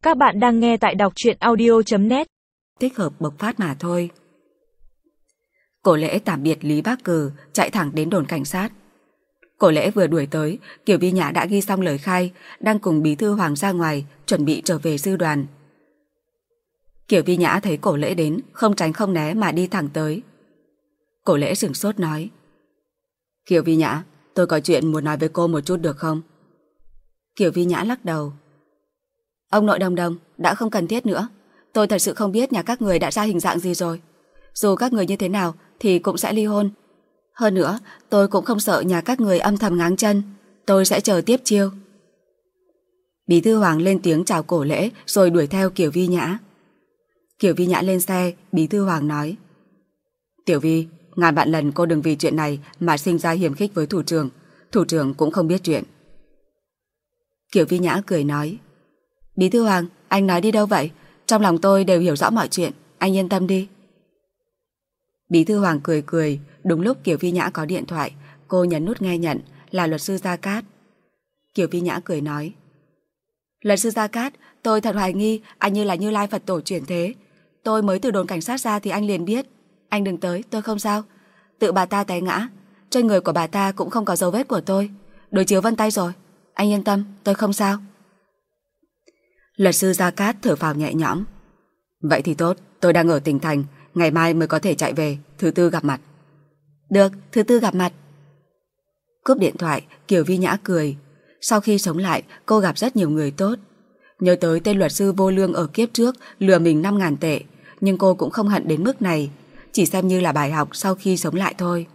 Các bạn đang nghe tại đọc truyện audio.net. Tích hợp bộc phát mà thôi. Cổ Lễ tạm biệt Lý Bác Cừ, chạy thẳng đến đồn cảnh sát. Cổ Lễ vừa đuổi tới, Kiều Vi Nhã đã ghi xong lời khai, đang cùng bí thư Hoàng ra ngoài, chuẩn bị trở về sư đoàn. Kiều Vi Nhã thấy Cổ Lễ đến, không tránh không né mà đi thẳng tới. Cổ Lễ sửng sốt nói: Kiều Vi Nhã, tôi có chuyện muốn nói với cô một chút được không? Kiều Vi Nhã lắc đầu: Ông nội Đồng Đồng, đã không cần thiết nữa. Tôi thật sự không biết nhà các người đã ra hình dạng gì rồi. Dù các người như thế nào thì cũng sẽ ly hôn. Hơn nữa, tôi cũng không sợ nhà các người âm thầm ngáng chân. Tôi sẽ chờ tiếp chiêu. Bí thư Hoàng lên tiếng chào Cổ Lễ rồi đuổi theo Kiều Vi Nhã. Kiều Vi Nhã lên xe, bí thư Hoàng nói: Tiểu Vi, ngàn vạn lần cô đừng vì chuyện này mà sinh ra hiềm khích với thủ trưởng. Thủ trưởng cũng không biết chuyện. Kiều Vi Nhã cười nói: Bí thư Hoàng, anh nói đi đâu vậy? Trong lòng tôi đều hiểu rõ mọi chuyện, anh yên tâm đi. Bí thư Hoàng cười cười. Đúng lúc Kiều Vi Nhã có điện thoại, cô nhấn nút nghe nhận, là luật sư Gia Cát. Kiều Vi Nhã cười nói: Luật sư Gia Cát, tôi thật hoài nghi anh như là Như Lai Phật Tổ chuyển thế. Tôi mới từ đồn cảnh sát ra thì anh liền biết. Anh đừng tới, tôi không sao. Tự bà ta té ngã, trên người của bà ta cũng không có dấu vết của tôi. Đối chiếu vân tay rồi. Anh yên tâm, tôi không sao. Luật sư Gia Cát thở phào nhẹ nhõm: Vậy thì tốt, tôi đang ở tỉnh thành, ngày mai mới có thể chạy về, thứ tư gặp mặt. Được, thứ tư gặp mặt. Cúp điện thoại, Kiều Vi Nhã cười. Sau khi sống lại, cô gặp rất nhiều người tốt. Nhớ tới tên luật sư vô lương ở kiếp trước lừa mình 5.000 tệ, nhưng cô cũng không hận đến mức này, chỉ xem như là bài học sau khi sống lại thôi.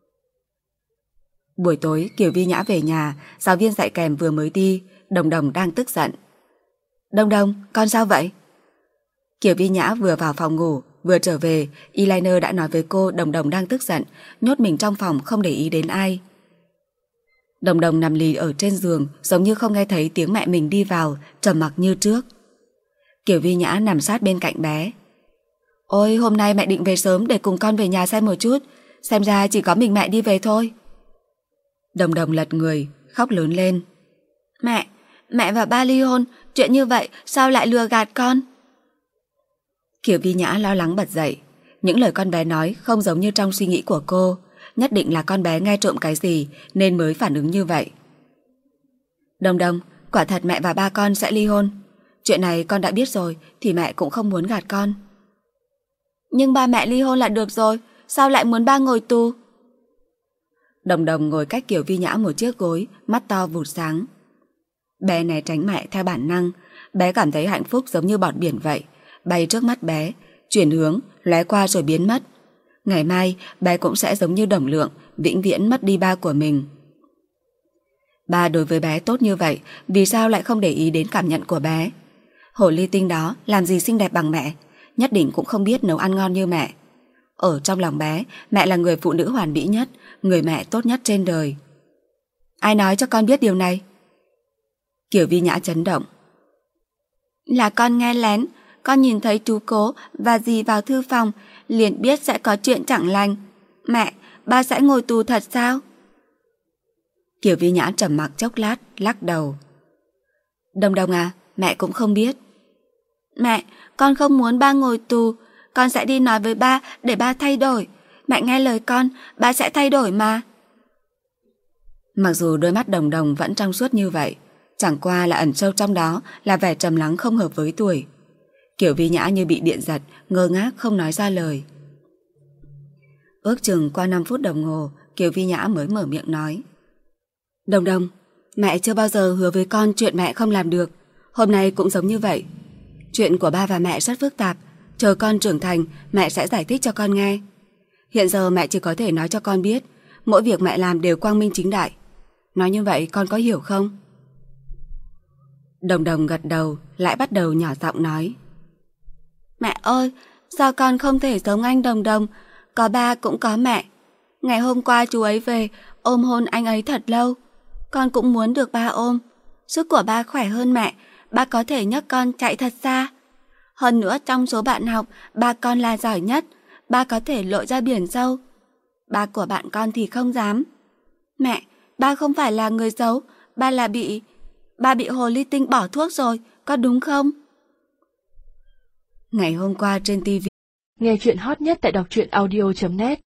Buổi tối, Kiều Vi Nhã về nhà, giáo viên dạy kèm vừa mới đi, Đồng Đồng đang tức giận. Đồng Đồng, con sao vậy? Kiều Vi Nhã vừa vào phòng ngủ, vừa trở về, eyeliner đã nói với cô Đồng Đồng đang tức giận, nhốt mình trong phòng không để ý đến ai. Đồng Đồng nằm lì ở trên giường, giống như không nghe thấy tiếng mẹ mình đi vào, trầm mặc như trước. Kiều Vi Nhã nằm sát bên cạnh bé. Ôi, hôm nay mẹ định về sớm để cùng con về nhà xem một chút, xem ra chỉ có mình mẹ đi về thôi. Đồng Đồng lật người, khóc lớn lên. Mẹ và ba ly hôn, chuyện như vậy sao lại lừa gạt con? Kiều Vi Nhã lo lắng bật dậy. Những lời con bé nói không giống như trong suy nghĩ của cô, nhất định là con bé nghe trộm cái gì nên mới phản ứng như vậy. Đồng Đồng, quả thật mẹ và ba con sẽ ly hôn. Chuyện này con đã biết rồi thì mẹ cũng không muốn gạt con. Nhưng ba mẹ ly hôn là được rồi, sao lại muốn ba ngồi tù? Đồng Đồng ngồi cách Kiều Vi Nhã một chiếc gối, mắt to vụt sáng. Bé né tránh mẹ theo bản năng. Bé cảm thấy hạnh phúc giống như bọt biển vậy, bay trước mắt bé, chuyển hướng, lóe qua rồi biến mất. Ngày mai bé cũng sẽ giống như Đồng Lượng, vĩnh viễn mất đi ba của mình. Ba đối với bé tốt như vậy, vì sao lại không để ý đến cảm nhận của bé? Hồ ly tinh đó làm gì xinh đẹp bằng mẹ, nhất định cũng không biết nấu ăn ngon như mẹ. Ở trong lòng bé, mẹ là người phụ nữ hoàn mỹ nhất, người mẹ tốt nhất trên đời. Ai nói cho con biết điều này? Kiều Vi Nhã chấn động. Là con nghe lén, con nhìn thấy chú Cố và dì vào thư phòng, liền biết sẽ có chuyện chẳng lành. Mẹ, ba sẽ ngồi tù thật sao? Kiều Vi Nhã trầm mặc chốc lát, lắc đầu. Đồng Đồng à, mẹ cũng không biết. Mẹ, con không muốn ba ngồi tù, con sẽ đi nói với ba để ba thay đổi. Mẹ nghe lời con, ba sẽ thay đổi mà. Mặc dù đôi mắt Đồng Đồng vẫn trong suốt như vậy, chẳng qua là ẩn sâu trong đó là vẻ trầm lắng không hợp với tuổi. Kiều Vi Nhã như bị điện giật, ngơ ngác không nói ra lời. Ước chừng qua 5 phút đồng hồ, Kiều Vi Nhã mới mở miệng nói. Đồng Đồng, mẹ chưa bao giờ hứa với con chuyện mẹ không làm được. Hôm nay cũng giống như vậy. Chuyện của ba và mẹ rất phức tạp, chờ con trưởng thành mẹ sẽ giải thích cho con nghe. Hiện giờ mẹ chỉ có thể nói cho con biết mỗi việc mẹ làm đều quang minh chính đại. Nói như vậy con có hiểu không? Đồng Đồng gật đầu, lại bắt đầu nhỏ giọng nói. Mẹ ơi, sao con không thể giống anh Đồng Đồng, có ba cũng có mẹ. Ngày hôm qua chú ấy về, ôm hôn anh ấy thật lâu. Con cũng muốn được ba ôm. Sức của ba khỏe hơn mẹ, ba có thể nhấc con chạy thật xa. Hơn nữa trong số bạn học, ba con là giỏi nhất, ba có thể lội ra biển sâu. Ba của bạn con thì không dám. Mẹ, ba không phải là người xấu, ba bị hồ ly tinh bỏ thuốc rồi, có đúng không? ngày hôm qua trên TV. Nghe chuyện hot nhất tại đọc truyện audio.net